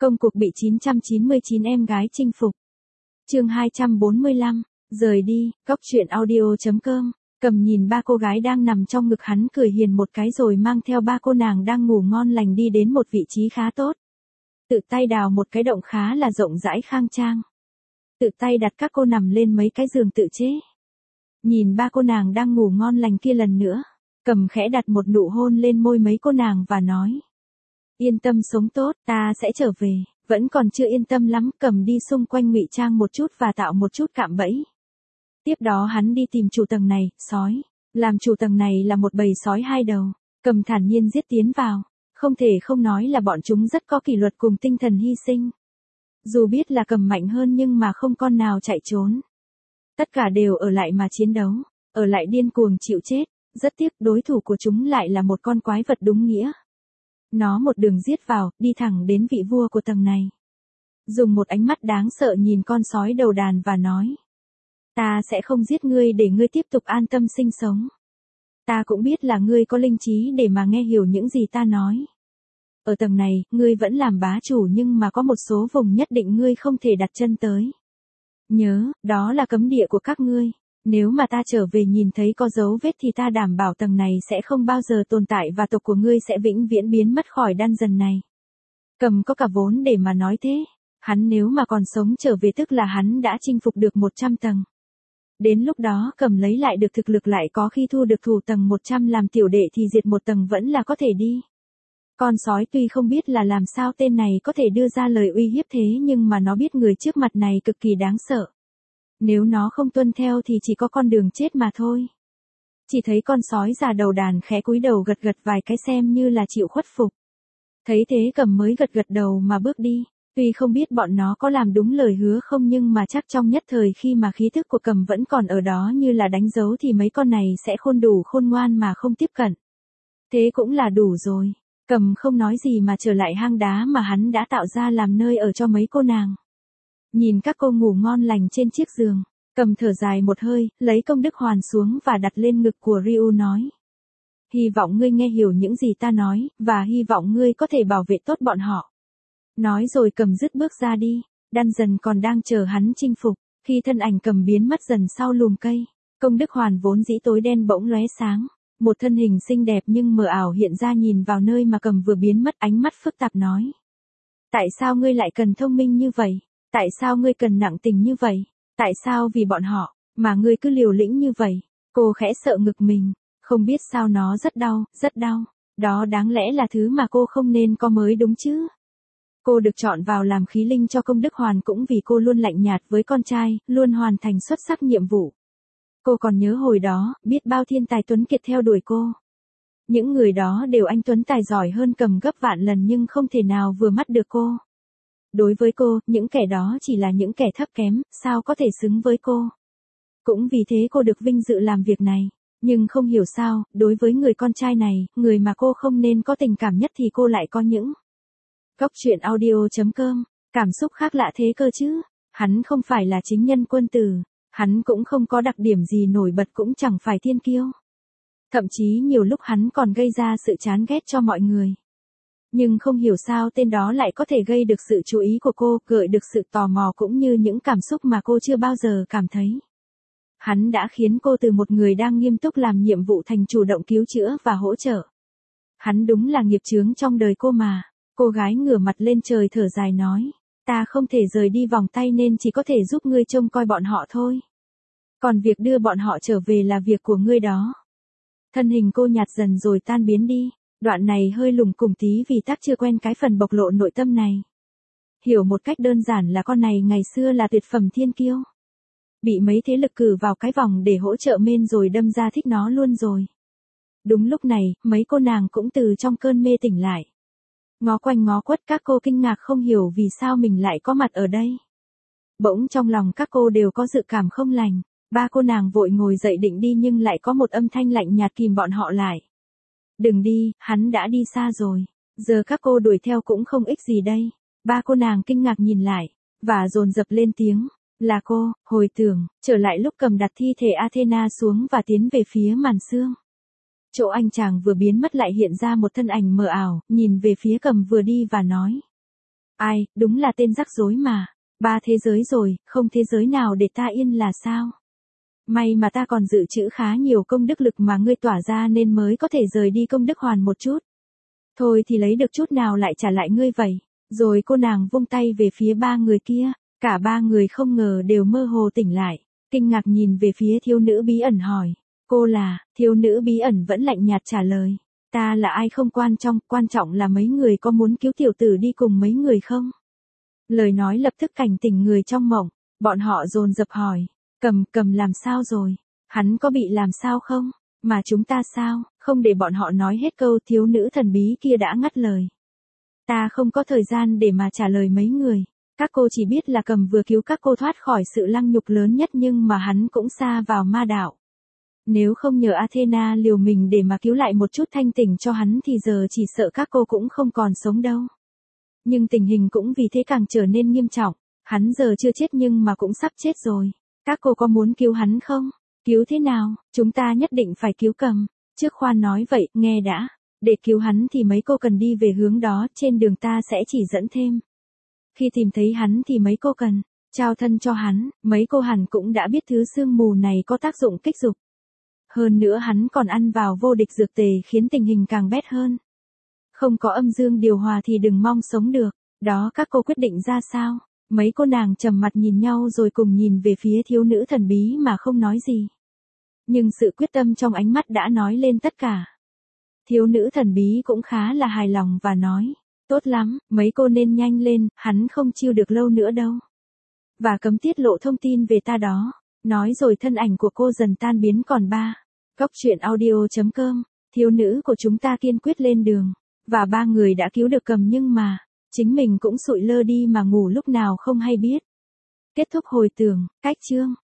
Công cuộc bị 999 em gái chinh phục. Chương 245, rời đi, góc truyện audio.com. Cầm nhìn ba cô gái đang nằm trong ngực hắn cười hiền một cái rồi mang theo ba cô nàng đang ngủ ngon lành đi đến một vị trí khá tốt. Tự tay đào một cái động khá là rộng rãi khang trang. Tự tay đặt các cô nằm lên mấy cái giường tự chế. Nhìn ba cô nàng đang ngủ ngon lành kia lần nữa, Cầm khẽ đặt một nụ hôn lên môi mấy cô nàng và nói. Yên tâm sống tốt, ta sẽ trở về. Vẫn còn chưa yên tâm lắm, Cầm đi xung quanh ngụy trang một chút và tạo một chút cạm bẫy. Tiếp đó hắn đi tìm chủ tầng này, sói. Làm chủ tầng này là một bầy sói hai đầu. Cầm thản nhiên giết tiến vào. Không thể không nói là bọn chúng rất có kỷ luật cùng tinh thần hy sinh. Dù biết là Cầm mạnh hơn nhưng mà không con nào chạy trốn. Tất cả đều ở lại mà chiến đấu. Ở lại điên cuồng chịu chết. Rất tiếc đối thủ của chúng lại là một con quái vật đúng nghĩa. Nó một đường giết vào, đi thẳng đến vị vua của tầng này. Dùng một ánh mắt đáng sợ nhìn con sói đầu đàn và nói. Ta sẽ không giết ngươi để ngươi tiếp tục an tâm sinh sống. Ta cũng biết là ngươi có linh trí để mà nghe hiểu những gì ta nói. Ở tầng này, ngươi vẫn làm bá chủ nhưng mà có một số vùng nhất định ngươi không thể đặt chân tới. Nhớ, đó là cấm địa của các ngươi. Nếu mà ta trở về nhìn thấy có dấu vết thì ta đảm bảo tầng này sẽ không bao giờ tồn tại và tộc của ngươi sẽ vĩnh viễn biến mất khỏi dungeon này. Cầm có cả vốn để mà nói thế. Hắn nếu mà còn sống trở về tức là hắn đã chinh phục được 100 tầng. Đến lúc đó Cầm lấy lại được thực lực lại có khi thu được thủ tầng 100 làm tiểu đệ thì diệt một tầng vẫn là có thể đi. Con sói tuy không biết là làm sao tên này có thể đưa ra lời uy hiếp thế nhưng mà nó biết người trước mặt này cực kỳ đáng sợ. Nếu nó không tuân theo thì chỉ có con đường chết mà thôi. Chỉ thấy con sói già đầu đàn khẽ cúi đầu gật gật vài cái xem như là chịu khuất phục. Thấy thế Cầm mới gật gật đầu mà bước đi. Tuy không biết bọn nó có làm đúng lời hứa không nhưng mà chắc trong nhất thời khi mà khí thức của Cầm vẫn còn ở đó như là đánh dấu thì mấy con này sẽ khôn ngoan mà không tiếp cận. Thế cũng là đủ rồi. Cầm không nói gì mà trở lại hang đá mà hắn đã tạo ra làm nơi ở cho mấy cô nàng. Nhìn các cô ngủ ngon lành trên chiếc giường, Cầm thở dài một hơi, lấy công đức hoàn xuống và đặt lên ngực của Ryu nói. Hy vọng ngươi nghe hiểu những gì ta nói, và hy vọng ngươi có thể bảo vệ tốt bọn họ. Nói rồi Cầm dứt bước ra đi, dungeon còn đang chờ hắn chinh phục, khi thân ảnh Cầm biến mất dần sau lùm cây, công đức hoàn vốn dĩ tối đen bỗng lóe sáng, một thân hình xinh đẹp nhưng mờ ảo hiện ra nhìn vào nơi mà Cầm vừa biến mất ánh mắt phức tạp nói. Tại sao ngươi lại cần thông minh như vậy? Tại sao ngươi cần nặng tình như vậy? Tại sao vì bọn họ, mà ngươi cứ liều lĩnh như vậy? Cô khẽ sợ ngực mình, không biết sao nó rất đau, rất đau. Đó đáng lẽ là thứ mà cô không nên có mới đúng chứ? Cô được chọn vào làm khí linh cho công đức hoàn cũng vì cô luôn lạnh nhạt với con trai, luôn hoàn thành xuất sắc nhiệm vụ. Cô còn nhớ hồi đó, biết bao thiên tài tuấn kiệt theo đuổi cô. Những người đó đều anh tuấn tài giỏi hơn Cầm gấp vạn lần nhưng không thể nào vừa mắt được cô. Đối với cô, những kẻ đó chỉ là những kẻ thấp kém, sao có thể xứng với cô. Cũng vì thế cô được vinh dự làm việc này. Nhưng không hiểu sao, đối với người con trai này, người mà cô không nên có tình cảm nhất thì cô lại có những. Góc truyện audio.com, cảm xúc khác lạ thế cơ chứ. Hắn không phải là chính nhân quân tử. Hắn cũng không có đặc điểm gì nổi bật cũng chẳng phải thiên kiêu. Thậm chí nhiều lúc hắn còn gây ra sự chán ghét cho mọi người. Nhưng không hiểu sao tên đó lại có thể gây được sự chú ý của cô, gợi được sự tò mò cũng như những cảm xúc mà cô chưa bao giờ cảm thấy. Hắn đã khiến cô từ một người đang nghiêm túc làm nhiệm vụ thành chủ động cứu chữa và hỗ trợ. Hắn đúng là nghiệp chướng trong đời cô mà. Cô gái ngửa mặt lên trời thở dài nói. Ta không thể rời đi vòng tay nên chỉ có thể giúp ngươi trông coi bọn họ thôi. Còn việc đưa bọn họ trở về là việc của ngươi đó. Thân hình cô nhạt dần rồi tan biến đi. Đoạn này hơi lùng củng tí vì tác chưa quen cái phần bộc lộ nội tâm này. Hiểu một cách đơn giản là con này ngày xưa là tuyệt phẩm thiên kiêu. Bị mấy thế lực cử vào cái vòng để hỗ trợ men rồi đâm ra thích nó luôn rồi. Đúng lúc này, mấy cô nàng cũng từ trong cơn mê tỉnh lại. Ngó quanh ngó quất các cô kinh ngạc không hiểu vì sao mình lại có mặt ở đây. Bỗng trong lòng các cô đều có dự cảm không lành. Ba cô nàng vội ngồi dậy định đi nhưng lại có một âm thanh lạnh nhạt kìm bọn họ lại. Đừng đi, hắn đã đi xa rồi. Giờ các cô đuổi theo cũng không ích gì đây. Ba cô nàng kinh ngạc nhìn lại, và dồn dập lên tiếng. Là cô, hồi tưởng, trở lại lúc Cầm đặt thi thể Athena xuống và tiến về phía màn sương. Chỗ anh chàng vừa biến mất lại hiện ra một thân ảnh mờ ảo, nhìn về phía Cầm vừa đi và nói. Ai, đúng là tên rắc rối mà. 3 thế giới rồi, không thế giới nào để ta yên là sao? May mà ta còn dự trữ khá nhiều công đức lực mà ngươi tỏa ra nên mới có thể rời đi công đức hoàn một chút. Thôi thì lấy được chút nào lại trả lại ngươi vậy. Rồi cô nàng vung tay về phía 3 người kia, cả 3 người không ngờ đều mơ hồ tỉnh lại, kinh ngạc nhìn về phía thiếu nữ bí ẩn hỏi. Cô là, thiếu nữ bí ẩn vẫn lạnh nhạt trả lời. Ta là ai không quan trọng là mấy người có muốn cứu tiểu tử đi cùng mấy người không? Lời nói lập tức cảnh tỉnh người trong mộng, bọn họ dồn dập hỏi, cầm làm sao rồi? Hắn có bị làm sao không? Mà chúng ta sao? Không để bọn họ nói hết câu thiếu nữ thần bí kia đã ngắt lời. Ta không có thời gian để mà trả lời mấy người. Các cô chỉ biết là Cầm vừa cứu các cô thoát khỏi sự lăng nhục lớn nhất nhưng mà hắn cũng sa vào ma đạo. Nếu không nhờ Athena liều mình để mà cứu lại một chút thanh tỉnh cho hắn thì giờ chỉ sợ các cô cũng không còn sống đâu. Nhưng tình hình cũng vì thế càng trở nên nghiêm trọng. Hắn giờ chưa chết nhưng mà cũng sắp chết rồi. Các cô có muốn cứu hắn không? Cứu thế nào? Chúng ta nhất định phải cứu Cầm. Trước khoan nói vậy, nghe đã. Để cứu hắn thì mấy cô cần đi về hướng đó, trên đường ta sẽ chỉ dẫn thêm. Khi tìm thấy hắn thì mấy cô cần trao thân cho hắn, mấy cô hẳn cũng đã biết thứ sương mù này có tác dụng kích dục. Hơn nữa hắn còn ăn vào vô địch dược tề khiến tình hình càng bét hơn. Không có âm dương điều hòa thì đừng mong sống được. Đó các cô quyết định ra sao? Mấy cô nàng trầm mặt nhìn nhau rồi cùng nhìn về phía thiếu nữ thần bí mà không nói gì. Nhưng sự quyết tâm trong ánh mắt đã nói lên tất cả. Thiếu nữ thần bí cũng khá là hài lòng và nói, tốt lắm, mấy cô nên nhanh lên, hắn không chịu được lâu nữa đâu. Và cấm tiết lộ thông tin về ta đó. Nói rồi thân ảnh của cô dần tan biến còn 3. Cóc truyện audio.com, thiếu nữ của chúng ta kiên quyết lên đường. Và 3 người đã cứu được Cầm nhưng mà, chính mình cũng sụi lơ đi mà ngủ lúc nào không hay biết. Kết thúc hồi tưởng, cách chương.